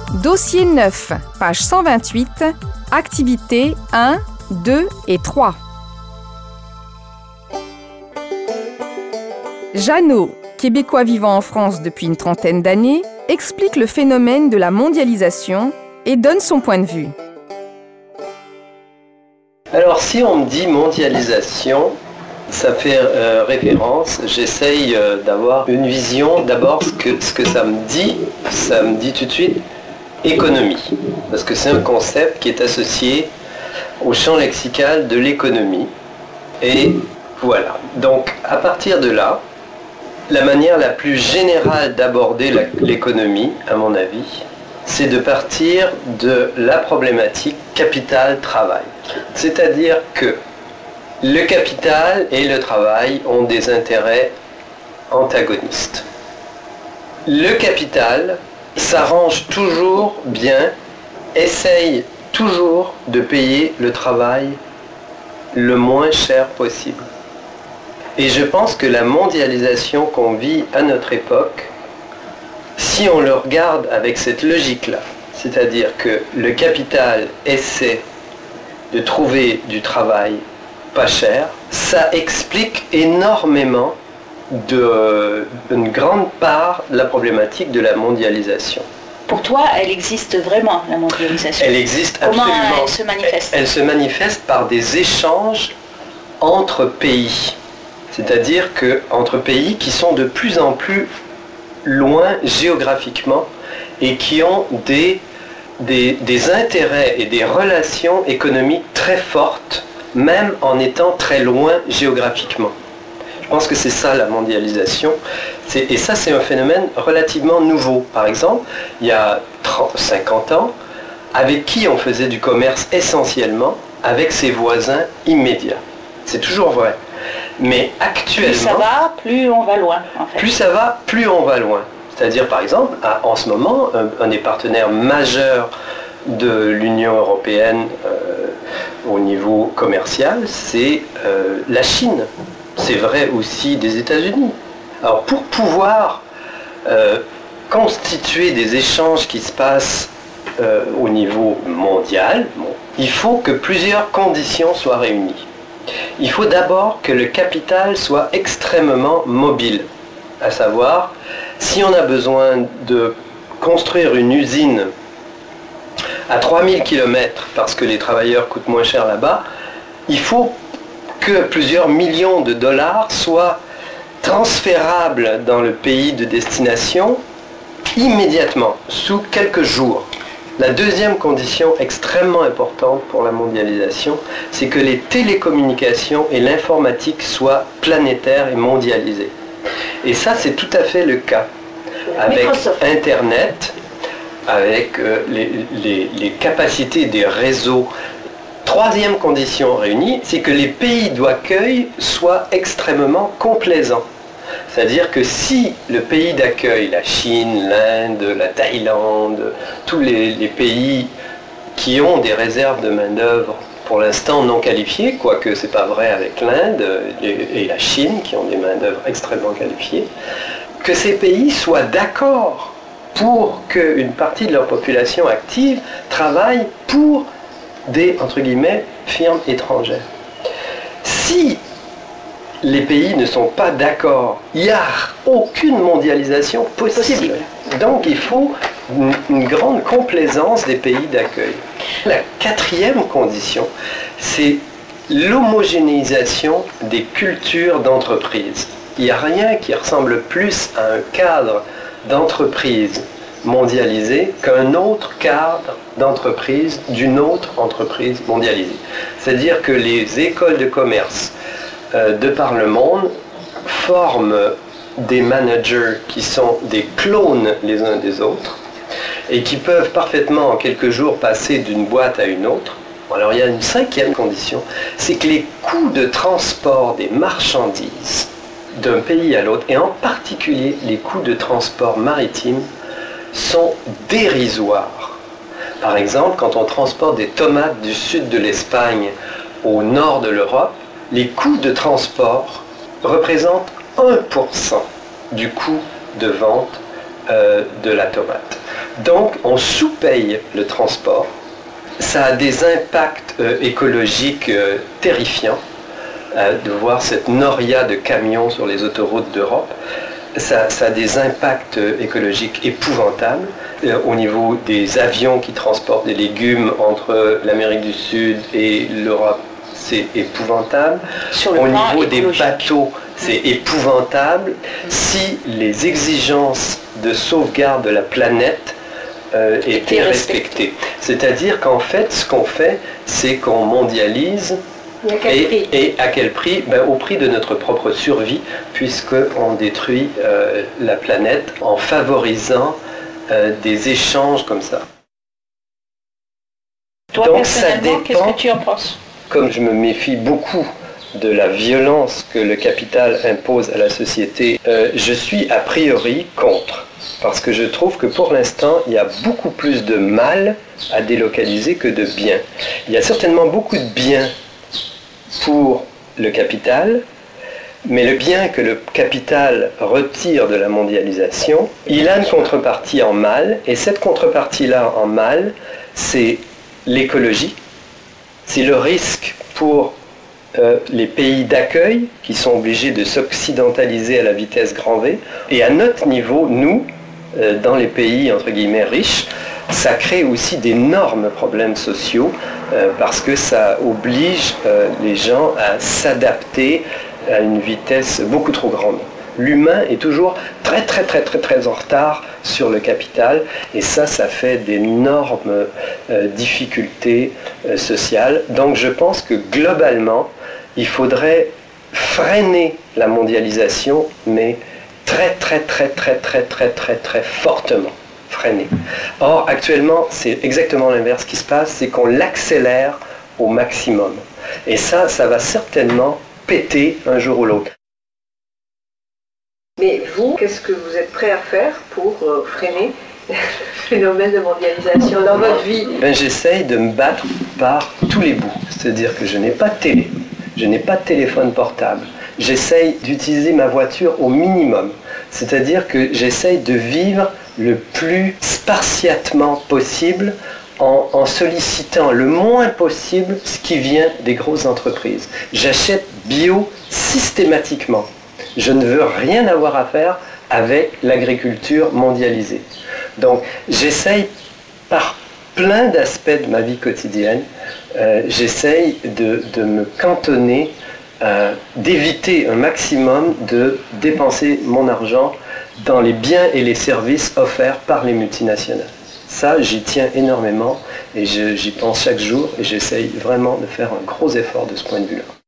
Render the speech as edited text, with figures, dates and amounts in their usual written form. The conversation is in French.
Dossier 9, page 128, activités 1, 2 et 3. Jeannot, Québécois vivant en France depuis une trentaine d'années, explique le phénomène de la mondialisation et donne son point de vue. Alors si on me dit mondialisation, ça fait référence, j'essaye d'avoir une vision, d'abord ce que ça me dit tout de suite, économie. Parce que c'est un concept qui est associé au champ lexical de l'économie. Et voilà. Donc à partir de là, la manière la plus générale d'aborder l'économie, à mon avis, c'est de partir de la problématique capital-travail. C'est-à-dire que le capital et le travail ont des intérêts antagonistes. Le capital s'arrange toujours bien, essaye toujours de payer le travail le moins cher possible. Et je pense que la mondialisation qu'on vit à notre époque, si on le regarde avec cette logique-là, c'est-à-dire que le capital essaie de trouver du travail pas cher, ça explique énormément une grande part de la problématique de la mondialisation. Pour toi, elle existe vraiment, la mondialisation? Elle existe absolument. Comment elle se manifeste? Elle se manifeste par des échanges entre pays. C'est-à-dire qu'entre pays qui sont de plus en plus loin géographiquement et qui ont des intérêts et des relations économiques très fortes, même en étant très loin géographiquement. Je pense que c'est ça la mondialisation. Et ça, c'est un phénomène relativement nouveau. Par exemple, il y a 50 ans, avec qui on faisait du commerce essentiellement? Avec ses voisins immédiats. C'est toujours vrai. Mais actuellement... Plus ça va, plus on va loin, en fait. Plus ça va, plus on va loin. C'est-à-dire, par exemple, en ce moment, un des partenaires majeurs de l'Union européenne au niveau commercial, c'est la Chine. C'est vrai aussi des États-Unis. Alors, pour pouvoir constituer des échanges qui se passent au niveau mondial, il faut que plusieurs conditions soient réunies. Il faut d'abord que le capital soit extrêmement mobile, à savoir, si on a besoin de construire une usine à 3000 km parce que les travailleurs coûtent moins cher là-bas, il faut que plusieurs millions de dollars soient transférables dans le pays de destination immédiatement, sous quelques jours. La deuxième condition extrêmement importante pour la mondialisation, c'est que les télécommunications et l'informatique soient planétaires et mondialisées. Et ça, c'est tout à fait le cas avec Internet, avec les capacités des réseaux. Troisième condition réunie, c'est que les pays d'accueil soient extrêmement complaisants. C'est-à-dire que si le pays d'accueil, la Chine, l'Inde, la Thaïlande, tous les pays qui ont des réserves de main-d'œuvre pour l'instant non qualifiées, quoique ce n'est pas vrai avec l'Inde et la Chine qui ont des main-d'œuvre extrêmement qualifiées, que ces pays soient d'accord pour qu'une partie de leur population active travaille pour des, entre guillemets, firmes étrangères. Si les pays ne sont pas d'accord, il n'y a aucune mondialisation possible. Donc il faut une grande complaisance des pays d'accueil. La quatrième condition, c'est l'homogénéisation des cultures d'entreprise. Il n'y a rien qui ressemble plus à un cadre d'entreprise mondialisé qu'un autre cadre d'entreprise d'une autre entreprise mondialisée. C'est-à-dire que les écoles de commerce de par le monde forment des managers qui sont des clones les uns des autres et qui peuvent parfaitement en quelques jours passer d'une boîte à une autre. Alors il y a une cinquième condition, c'est que les coûts de transport des marchandises d'un pays à l'autre, et en particulier les coûts de transport maritime, sont dérisoires. Par exemple, quand on transporte des tomates du sud de l'Espagne au nord de l'Europe, les coûts de transport représentent 1% du coût de vente de la tomate. Donc on sous-paye le transport. Ça a des impacts écologiques terrifiants, de voir cette noria de camions sur les autoroutes d'Europe. Ça a des impacts écologiques épouvantables au niveau des avions qui transportent des légumes entre l'Amérique du Sud et l'Europe. C'est épouvantable. Au niveau des bateaux, c'est épouvantable. Si les exigences de sauvegarde de la planète étaient respectées. C'est-à-dire qu'en fait, ce qu'on fait, c'est qu'on mondialise. Et à quel prix? Au prix de notre propre survie, puisqu'on détruit la planète en favorisant des échanges comme ça. Toi, donc, personnellement, qu'est-ce que tu en penses? Comme je me méfie beaucoup de la violence que le capital impose à la société, je suis a priori contre. Parce que je trouve que pour l'instant, il y a beaucoup plus de mal à délocaliser que de bien. Il y a certainement beaucoup de biens pour le capital, mais le bien que le capital retire de la mondialisation, il a une contrepartie en mal, et cette contrepartie-là en mal, c'est l'écologie, c'est le risque pour les pays d'accueil qui sont obligés de s'occidentaliser à la vitesse grand V, et à notre niveau, nous, dans les pays entre guillemets riches, ça crée aussi d'énormes problèmes sociaux parce que ça oblige les gens à s'adapter à une vitesse beaucoup trop grande. L'humain est toujours très en retard sur le capital et ça fait d'énormes difficultés sociales. Donc je pense que globalement, il faudrait freiner la mondialisation, mais très fortement freiner. Or, actuellement, c'est exactement l'inverse qui se passe, c'est qu'on l'accélère au maximum. Et ça va certainement péter un jour ou l'autre. Mais vous, qu'est-ce que vous êtes prêt à faire pour freiner le phénomène de mondialisation dans votre vie? J'essaye de me battre par tous les bouts. C'est-à-dire que je n'ai pas de télé, je n'ai pas de téléphone portable. J'essaye d'utiliser ma voiture au minimum. C'est-à-dire que j'essaye de vivre le plus spartiatement possible en sollicitant le moins possible ce qui vient des grosses entreprises. J'achète bio systématiquement. Je ne veux rien avoir à faire avec l'agriculture mondialisée. Donc j'essaye par plein d'aspects de ma vie quotidienne, j'essaye de me cantonner, d'éviter un maximum de dépenser mon argent dans les biens et les services offerts par les multinationales. Ça, j'y tiens énormément et j'y pense chaque jour et j'essaye vraiment de faire un gros effort de ce point de vue-là.